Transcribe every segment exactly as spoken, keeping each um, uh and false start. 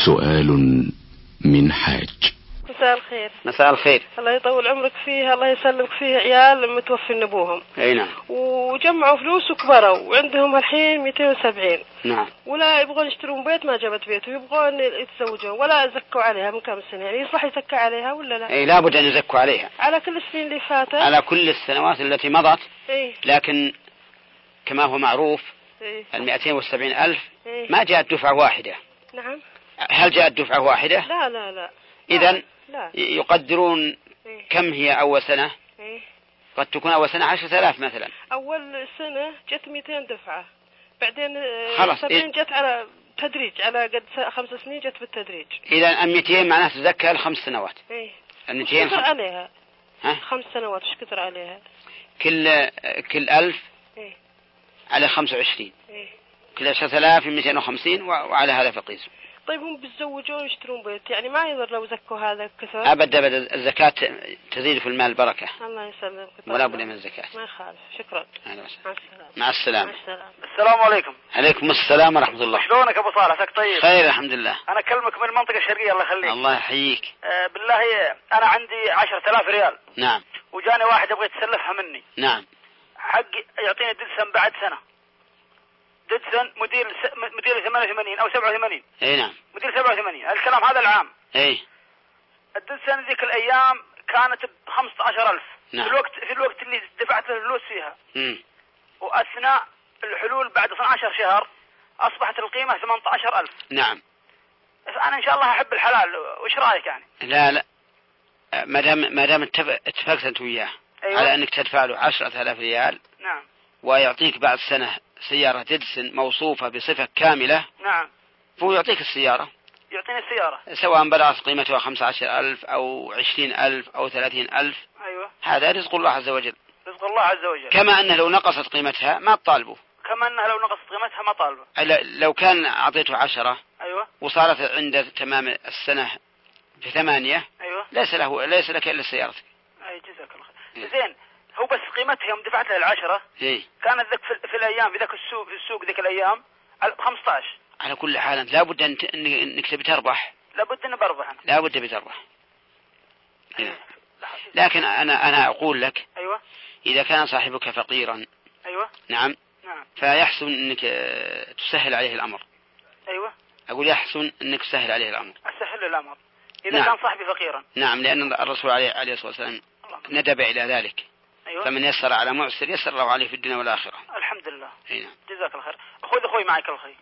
سؤال من حاج. مساء الخير. مساء الخير. الله يطول عمرك فيها، الله يسلمك فيها. عيال متوفين ابوهم. اي نعم. وجمعوا فلوس وكبروا وعندهم الحين مئتين وسبعين. نعم. ولا يبغون يشترون بيت، ما جابت بيت، ويبغون يتزوجوا ولا زكوا عليها من كم سنة. يعني يصلح يزكى عليها ولا لا؟ اي لابد ان يزكوا عليها على كل السنين اللي فاتت، على كل السنوات التي مضت. إيه؟ لكن كما هو معروف إيه؟ المئتين والسبعين ألف إيه؟ ما جاءت دفعة واحدة. نعم. هل جاءت دفعة واحدة؟ لا لا لا. إذن لا. يقدرون. إيه؟ كم هي أول سنة؟ إيه؟ قد تكون أول سنة عشرة آلاف مثلا. أول سنة جت مئتين دفعة، بعدين إيه؟ سبعين جت على تدريج، على قد خمس سنين جت بالتدريج. إذا مئتين معناه تزكى الخمس سنوات. إيه؟ المئتين كثر عليها. ها؟ خمس سنوات وش كثر عليها؟ كل كل ألف. إيه؟ على خمسة وعشرين. إيه؟ كل عشرة آلاف مئتين وخمسين وعلى هذا فقيس. طيب هم بيتزوجون ويشترون بيت، يعني ما يضر لو زكوا هذا كثر؟ أبدا أبدا، الزكاة تزيد في المال بركة. الله يسلمك. ولا بد من الزكاة. ما يخالف. شكرا. مع السلامة. مع السلامة. مع السلامة. السلام عليكم. عليكم السلام ورحمة الله. شلونك أبو صالح؟ عساك طيب؟ خير الحمد لله. أنا أكلمك من المنطقة الشرقية، الله يخليك. الله يحييك. أه بالله أنا عندي عشرة آلاف ريال. نعم. وجاني واحد يبغى يتسلفها مني. نعم. حق يعطيني ددسن بعد سنة. ددسن مدير س... مدير ثمانية وثمانين أو سبعة وثمانين. اي نعم. مدير سبعة وثمانين. الكلام هذا العام. اي. الددسن ذيك الأيام كانت بخمسة عشر ألف. نعم. في الوقت في الوقت اللي دفعت الفلوس فيها. امم. وأثناء الحلول بعد اثنا عشر شهر أصبحت القيمة ثمانية عشر ألف. نعم. أنا إن شاء الله أحب الحلال، وش رأيك يعني؟ لا لا، ما دام ما دام اتفقت أنت وياه. أيوة. على أنك تدفع له عشرة آلاف ريال. نعم. ويعطيك بعد سنة سيارة ديدسن موصوفة بصفة كاملة. نعم. فهو يعطيك السيارة. يعطيني السيارة سواء بلغت قيمتها خمسة عشر ألف أو عشرين ألف أو ثلاثين ألف. أيوة. هذا رزق الله عز وجل. رزق الله عز وجل. كما أنه لو نقصت قيمتها ما تطالبه. كما أنه لو نقصت قيمتها ما طالبه. لو كان أعطيته عشرة. أيوة. وصارت عند تمام السنة بثمانية. أيوة. ليس له ليس لك إلا سيارتك. أي جزاك الله خير. زين، هو بس قيمتها يوم دفعت له العشرة. إيه؟ كانت ذاك في, في الأيام في ذاك السوق في السوق ذيك الأيام خمسة عشر. على كل حال أنت لابد أن إنك تبي تربح. لابد أن بربح أنا. لابد تبي تربح. إيه؟ لكن أنا أنا أقول لك. أيوة. إذا كان صاحبك فقيرا. أيوة. نعم. نعم. فيحسن أنك تسهل عليه الأمر. أيوة. أقول يحسن أنك تسهل عليه الأمر. أسهل الأمر إذا نعم. كان صاحبي فقيرا. نعم، لأن الرسول عليه عليه الصلاة والسلام ندب إلى ذلك. أيوة. فمن يسر على معسر يسر الله عليه في الدنيا والآخرة. الحمد لله. نعم. جزاك الله خير. خذ أخوي معك الخير.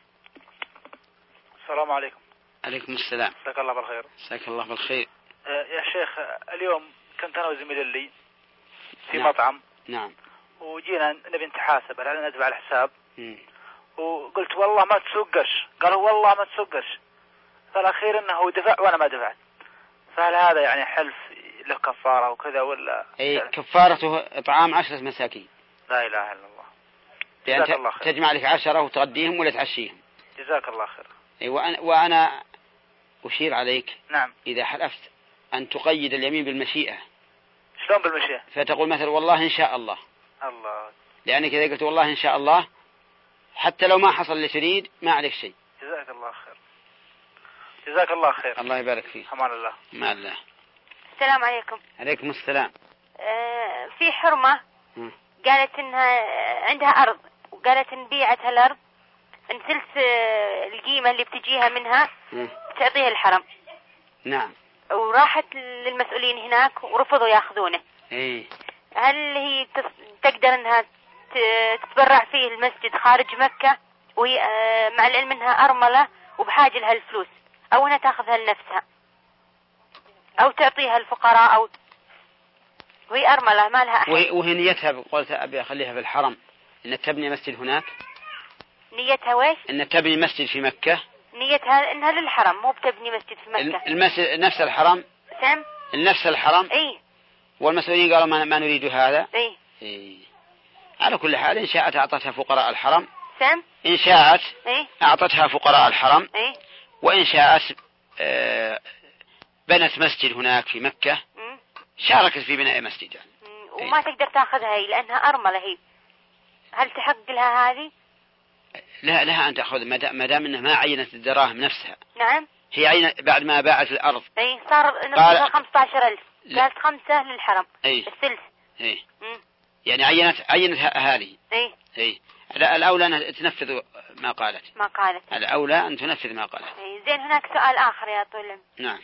السلام عليكم. عليكم السلام. جزاك الله بالخير. جزاك الله بالخير. أه يا شيخ، اليوم كنت أنا وزميلي لي في نعم. مطعم. نعم. وجينا نبي نتحاسب على ندفع الحساب. مم. وقلت والله ما تسوق قرش. قالوا والله ما تسوق قرش. فالأخير أنه دفع وأنا ما دفعت. فهل هذا يعني حلف له كفارة وكذا ولا؟ أي كفارته إطعام عشرة مساكين. لا إله إلا الله. جزاك الله خير. تجمع لك عشرة وتغديهم ولا تعشيهم. جزاك الله خير. أي وأنا, وأنا أشير عليك. نعم. إذا حلفت أن تقيد اليمين بالمشيئة. شلون بالمشيئة؟ فتقول مثلا والله إن شاء الله. الله. لأنك إذا قلت والله إن شاء الله حتى لو ما حصل اللي تريد ما عليك شيء. جزاك الله خير. جزاك الله خير. الله يبارك فيك. أمان الله. مع الله. السلام عليكم. عليكم السلام. آه في حرمة م. قالت إنها عندها أرض، وقالت إن بيعتها الأرض إن ثلث القيمة اللي بتجيها منها م. تعطيها الحرم. نعم. وراحت للمسؤولين هناك ورفضوا ياخذونه. إيه. هل هي تقدر إنها تتبرع فيه المسجد خارج مكة، وهي مع العلم إنها أرملة وبحاجة لها الفلوس، أو إنها تأخذها لنفسها أو تعطيها الفقراء، أو وهي أرملة ما لها أحد. وهي نيتها قلت أبي أخليها في الحرم إن تبني مسجد هناك. نيتها ويش؟ إن تبني مسجد في مكة. نيتها إنها للحرم، مو بتبني مسجد في مكة. المسجد نفس الحرم. سم. نفس الحرم. إيه. والمسؤولين قالوا ما, ما نريد هذا. إيه. إيه. على كل حال إن شاءت أعطتها فقراء الحرم. سم. إن شاءت إيه؟ أعطتها فقراء الحرم. إيه؟ وإن شاءت آه بنت مسجد هناك في مكة. مم. شاركت في بناء مسجد يعني. وما إيه؟ تقدر تأخذها هي لأنها أرملة هي. هل تحق لها هذه؟ لا لها أن تأخذ ما دام إنها ما عينت الدراهم نفسها. نعم. هي عين بعد ما باعت الأرض. اي صار نصفها خمسة عشر ألف. قالت خمسة للحرم. اي الثلث. اي يعني عينت عينت هذه. اي اي الأولى أن تنفذ ما قالت. ما قالت. الأولى أن تنفذ ما قالت. اي زين. هناك سؤال آخر يا طويل العمر. نعم.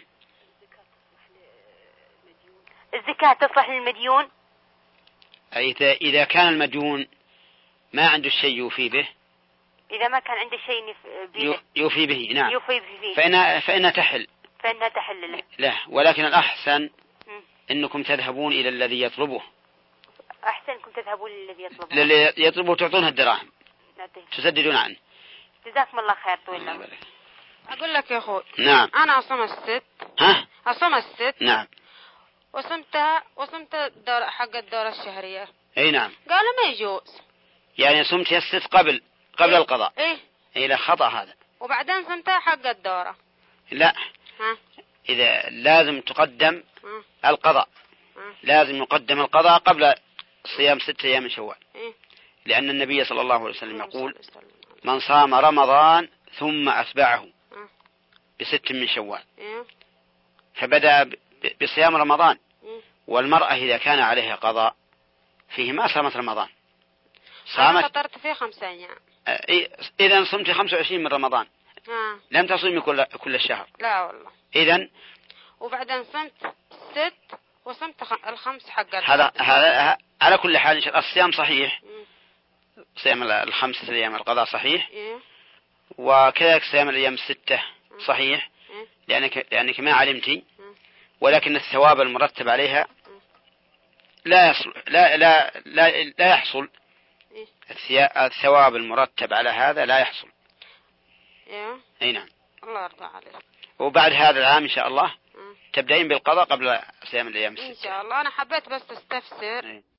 الزكاة تصلح للمديون؟ أي إذا كان المديون ما عنده شيء يوفي به. إذا ما كان عنده شيء به يوفي به. نعم. يوفي به. فإن فإنها تحل. فإنها تحل له. لا ولكن الأحسن م. إنكم تذهبون إلى الذي يطلبه. أحسنكم تذهبون للذي يطلبه. للي يطلبه تعطونه الدراهم. تسددون عنه. جزاكم الله خير طويل العمر. أقول لك يا أخوي. نعم. أنا أصوم الست. ها؟ أصوم الست. نعم. وصمتها وصمت الدور حق الدورة الشهرية. أي نعم. قالوا ما يجوز. يعني صمت الست قبل قبل إيه؟ القضاء. إيه. إيه لا خطأ هذا. وبعدين صمتها حق الدورة. لا. ها؟ إذا لازم تقدم ها؟ القضاء. ها؟ لازم يقدم القضاء قبل صيام ستة أيام من شوال. إيه؟ لأن النبي صلى الله عليه وسلم يقول من صام رمضان ثم أتبعه بست من شوال. إيه؟ فبدأ بصيام رمضان. إيه؟ والمرأة إذا كان عليها قضاء فيه ما صامت رمضان. صامت. فطرت فيه خمسة أيام. إذا صمت خمسة وعشرين من رمضان. ها. لم تصومي كل كل الشهر. لا والله. إذا. وبعدين صمت ست وصمت الخمس حق هذا هذا على كل حال إن شاء الله الصيام صحيح. م. صيام الخمسة أيام القضاء صحيح. إيه؟ وكذلك صيام الأيام الستة صحيح. إيه؟ لأنك لأنك ما علمتي. ولكن الثواب المرتب عليها لا يصل لا لا لا, لا يحصل. الثواب المرتب على هذا لا يحصل. إيه؟ أي نعم. الله يرضى عليك. وبعد هذا العام إن شاء الله تبدأين بالقضاء قبل صيام الأيام الستة. إن شاء الله. أنا حبيت بس استفسر.